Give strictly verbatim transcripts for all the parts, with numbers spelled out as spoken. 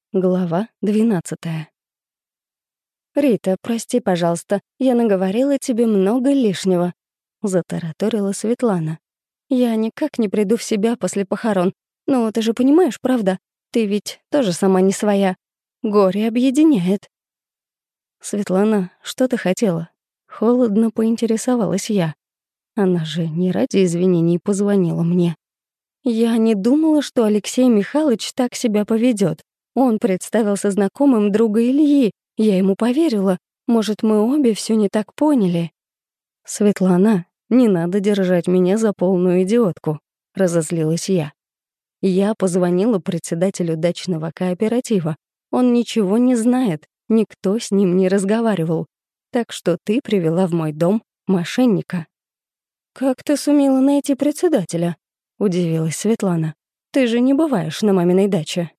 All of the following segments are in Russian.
Глава двенадцатая. «Рита, прости, пожалуйста, я наговорила тебе много лишнего», — затараторила Светлана. «Я никак не приду в себя после похорон. Ну, ты же понимаешь, правда? Ты ведь тоже сама не своя. Горе объединяет». «Светлана, что ты хотела?» Холодно поинтересовалась я. Она же не ради извинений позвонила мне. Я не думала, что Алексей Михайлович так себя поведет. Он представился знакомым друга Ильи. Я ему поверила. Может, мы обе все не так поняли. «Светлана, не надо держать меня за полную идиотку», — разозлилась я. Я позвонила председателю дачного кооператива. Он ничего не знает, никто с ним не разговаривал. Так что ты привела в мой дом мошенника. «Как ты сумела найти председателя?» — удивилась Светлана. «Ты же не бываешь на маминой даче».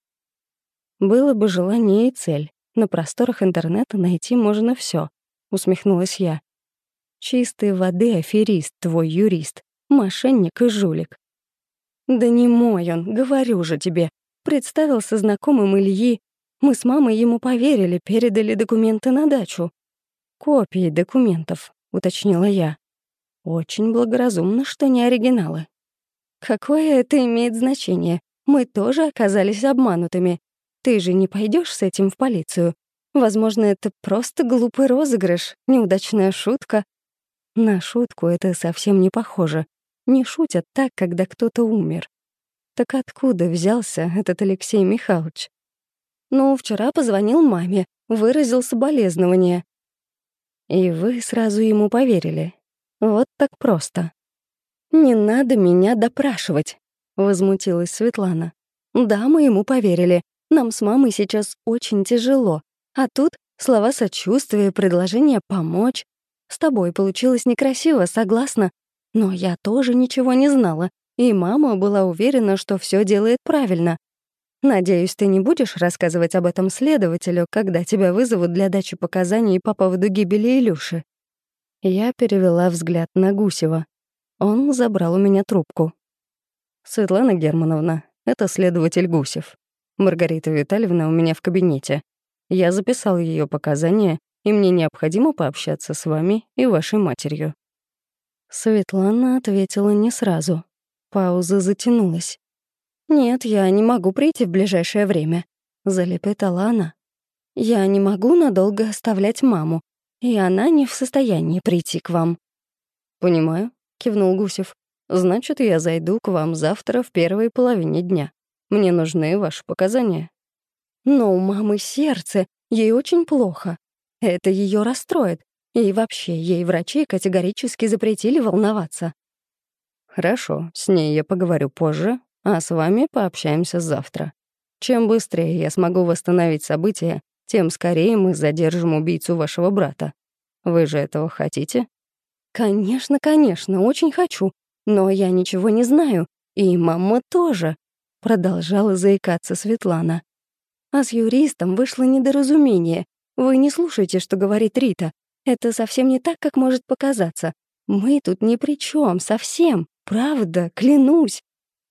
«Было бы желание и цель. На просторах интернета найти можно все, усмехнулась я. «Чистой воды аферист, твой юрист, мошенник и жулик». «Да не мой он, говорю же тебе. Представился знакомым Ильи. Мы с мамой ему поверили, передали документы на дачу». «Копии документов», — уточнила я. «Очень благоразумно, что не оригиналы». «Какое это имеет значение? Мы тоже оказались обманутыми. Ты же не пойдешь с этим в полицию? Возможно, это просто глупый розыгрыш, неудачная шутка». На шутку это совсем не похоже. Не шутят так, когда кто-то умер. Так откуда взялся этот Алексей Михайлович? Ну, вчера позвонил маме, выразил соболезнования. И вы сразу ему поверили. Вот так просто. «Не надо меня допрашивать», — возмутилась Светлана. «Да, мы ему поверили. Нам с мамой сейчас очень тяжело. А тут слова сочувствия, предложение помочь. С тобой получилось некрасиво, согласна. Но я тоже ничего не знала, и мама была уверена, что все делает правильно. Надеюсь, ты не будешь рассказывать об этом следователю, когда тебя вызовут для дачи показаний по поводу гибели Илюши». Я перевела взгляд на Гусева. Он забрал у меня трубку. «Светлана Германовна, это следователь Гусев. Маргарита Витальевна у меня в кабинете. Я записал ее показания, и мне необходимо пообщаться с вами и вашей матерью». Светлана ответила не сразу. Пауза затянулась. «Нет, я не могу прийти в ближайшее время», — залепетала она. «Я не могу надолго оставлять маму, и она не в состоянии прийти к вам». «Понимаю», — кивнул Гусев. «Значит, я зайду к вам завтра в первой половине дня. Мне нужны ваши показания». «Но у мамы сердце, ей очень плохо. Это ее расстроит. И вообще, ей врачи категорически запретили волноваться». «Хорошо, с ней я поговорю позже, а с вами пообщаемся завтра. Чем быстрее я смогу восстановить события, тем скорее мы задержим убийцу вашего брата. Вы же этого хотите?» «Конечно, конечно, очень хочу. Но я ничего не знаю. И мама тоже», — продолжала заикаться Светлана. «А с юристом вышло недоразумение. Вы не слушайте, что говорит Рита. Это совсем не так, как может показаться. Мы тут ни при чем, совсем. Правда, клянусь».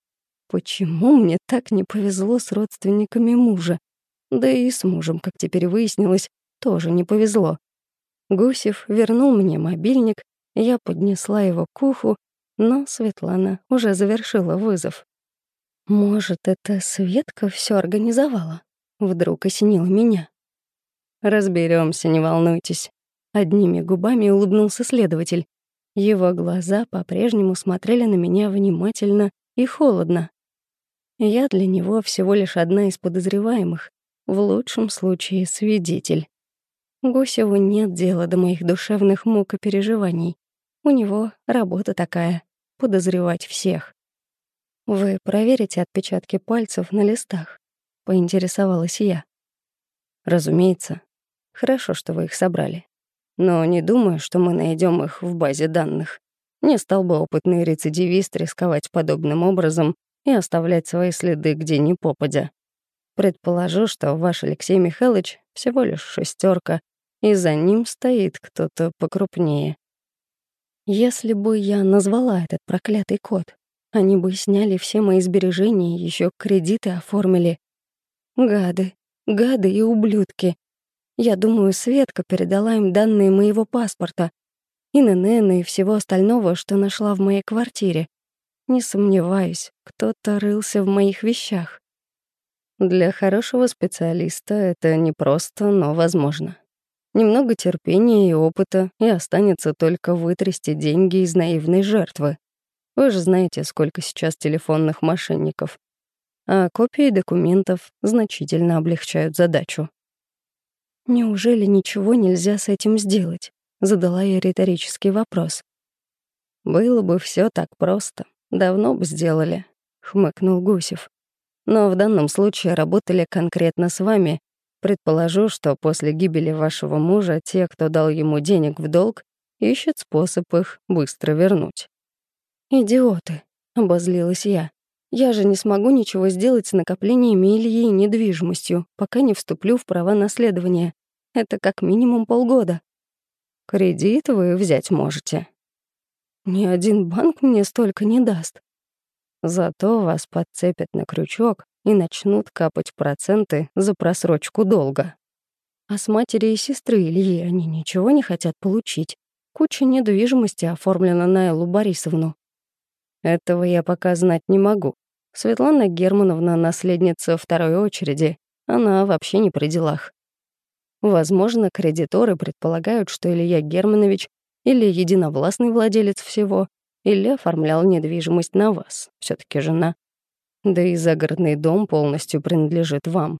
Почему мне так не повезло с родственниками мужа? Да и с мужем, как теперь выяснилось, тоже не повезло. Гусев вернул мне мобильник, я поднесла его к уху, но Светлана уже завершила вызов. «Может, это Светка все организовала?» Вдруг осенило меня. Разберемся, не волнуйтесь». Одними губами улыбнулся следователь. Его глаза по-прежнему смотрели на меня внимательно и холодно. Я для него всего лишь одна из подозреваемых, в лучшем случае свидетель. Гусеву нет дела до моих душевных мук и переживаний. У него работа такая — подозревать всех. «Вы проверите отпечатки пальцев на листах?» — поинтересовалась я. «Разумеется. Хорошо, что вы их собрали. Но не думаю, что мы найдем их в базе данных. Не стал бы опытный рецидивист рисковать подобным образом и оставлять свои следы где ни попадя. Предположу, что ваш Алексей Михайлович всего лишь шестерка, и за ним стоит кто-то покрупнее. Если бы я назвала этот проклятый код, они бы сняли все мои сбережения, еще кредиты оформили. Гады, Гады и ублюдки. Я думаю, Светка передала им данные моего паспорта, и эн эн эн, и всего остального, что нашла в моей квартире. Не сомневаюсь, кто-то рылся в моих вещах. Для хорошего специалиста это непросто, но возможно. Немного терпения и опыта, и останется только вытрясти деньги из наивной жертвы. Вы же знаете, сколько сейчас телефонных мошенников. А копии документов значительно облегчают задачу. «Неужели ничего нельзя с этим сделать?» — задала я риторический вопрос. «Было бы все так просто, давно бы сделали», — хмыкнул Гусев. «Но в данном случае работали конкретно с вами. Предположу, что после гибели вашего мужа те, кто дал ему денег в долг, ищут способ их быстро вернуть». «Идиоты», — обозлилась я. «Я же не смогу ничего сделать с накоплениями Ильи и недвижимостью, пока не вступлю в права наследования. Это как минимум полгода». «Кредит вы взять можете». «Ни один банк мне столько не даст». «Зато вас подцепят на крючок и начнут капать проценты за просрочку долга». «А с матери и сестры Ильи они ничего не хотят получить? Куча недвижимости оформлена на Эллу Борисовну». «Этого я пока знать не могу. Светлана Германовна — наследница второй очереди. Она вообще не при делах. Возможно, кредиторы предполагают, что Илья Германович или единовластный владелец всего, или оформлял недвижимость на вас, все таки жена. Да и загородный дом полностью принадлежит вам».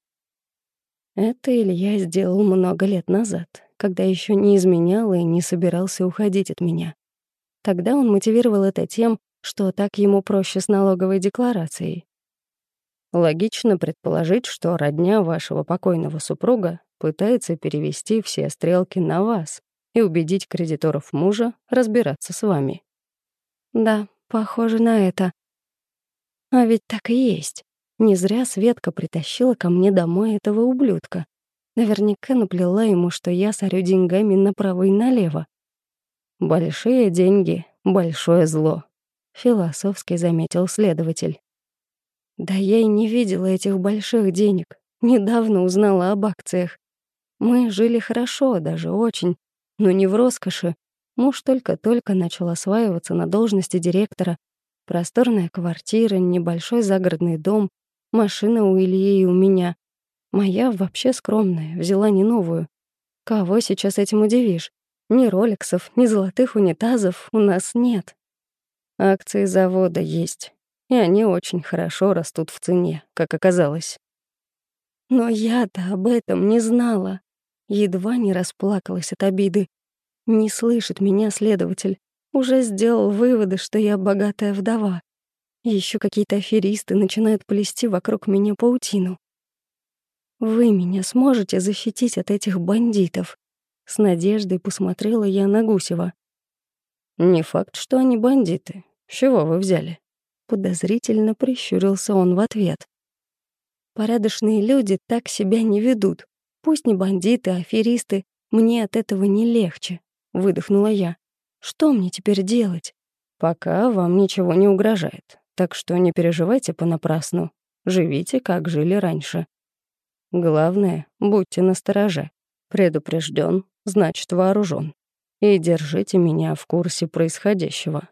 Это Илья сделал много лет назад, когда еще не изменял и не собирался уходить от меня. Тогда он мотивировал это тем, что так ему проще с налоговой декларацией. Логично предположить, что родня вашего покойного супруга пытается перевести все стрелки на вас и убедить кредиторов мужа разбираться с вами. Да, похоже на это. А ведь так и есть. Не зря Светка притащила ко мне домой этого ублюдка. Наверняка наплела ему, что я сорю деньгами направо и налево. «Большие деньги — большое зло», — философски заметил следователь. Да я и не видела этих больших денег. Недавно узнала об акциях. Мы жили хорошо, даже очень, но не в роскоши. Муж только-только начал осваиваться на должности директора. Просторная квартира, небольшой загородный дом, машина у Ильи и у меня. Моя вообще скромная, взяла не новую. Кого сейчас этим удивишь? Ни роликсов, ни золотых унитазов у нас нет. Акции завода есть, и они очень хорошо растут в цене, как оказалось. Но я-то об этом не знала. Едва не расплакалась от обиды. Не слышит меня следователь. Уже сделал выводы, что я богатая вдова. Еще какие-то аферисты начинают плести вокруг меня паутину. «Вы меня сможете защитить от этих бандитов?» С надеждой посмотрела я на Гусева. «Не факт, что они бандиты. С чего вы взяли?» Подозрительно прищурился он в ответ. «Порядочные люди так себя не ведут. Пусть не бандиты, а аферисты. Мне от этого не легче», — выдохнула я. «Что мне теперь делать?» «Пока вам ничего не угрожает, так что не переживайте понапрасну. Живите, как жили раньше. Главное, будьте настороже. Предупрежден, значит вооружен. И держите меня в курсе происходящего».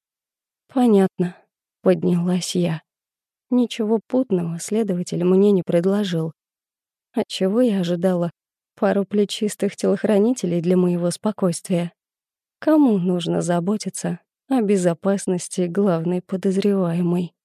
«Понятно», — поднялась я. Ничего путного следователь мне не предложил. Отчего я ожидала? Пару плечистых телохранителей для моего спокойствия. Кому нужно заботиться о безопасности главной подозреваемой?